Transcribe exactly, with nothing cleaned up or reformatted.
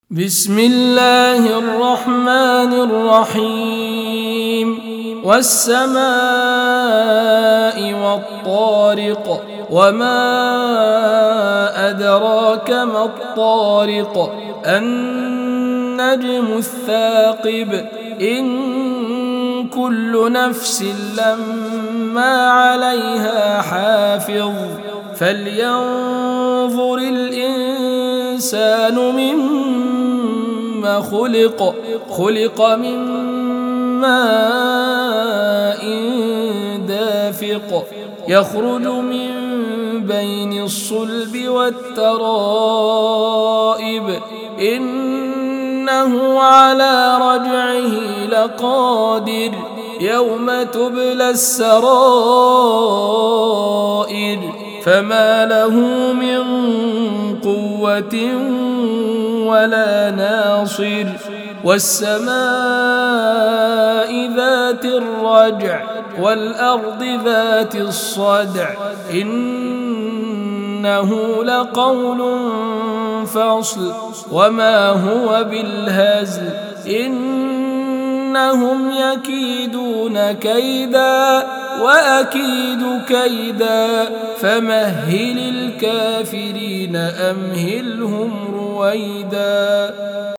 بسم الله الرحمن الرحيم والسماء والطارق وما أدراك ما الطارق النجم الثاقب إن كل نفس لما عليها حافظ فلينظر الإنسان مما خلق خلق من ماء دافق يخرج من بين الصلب والترائب إنه على رجعه لقادر يوم تبلى السرائر فما له من قوة ولا ناصر والسماء ذات الرجع والأرض ذات الصدع إنه لقول فصل وما هو بالهزل إنهم يكيدون كيدا وأكيد كيدا فمهل الكافرين أمهلهم رويدا.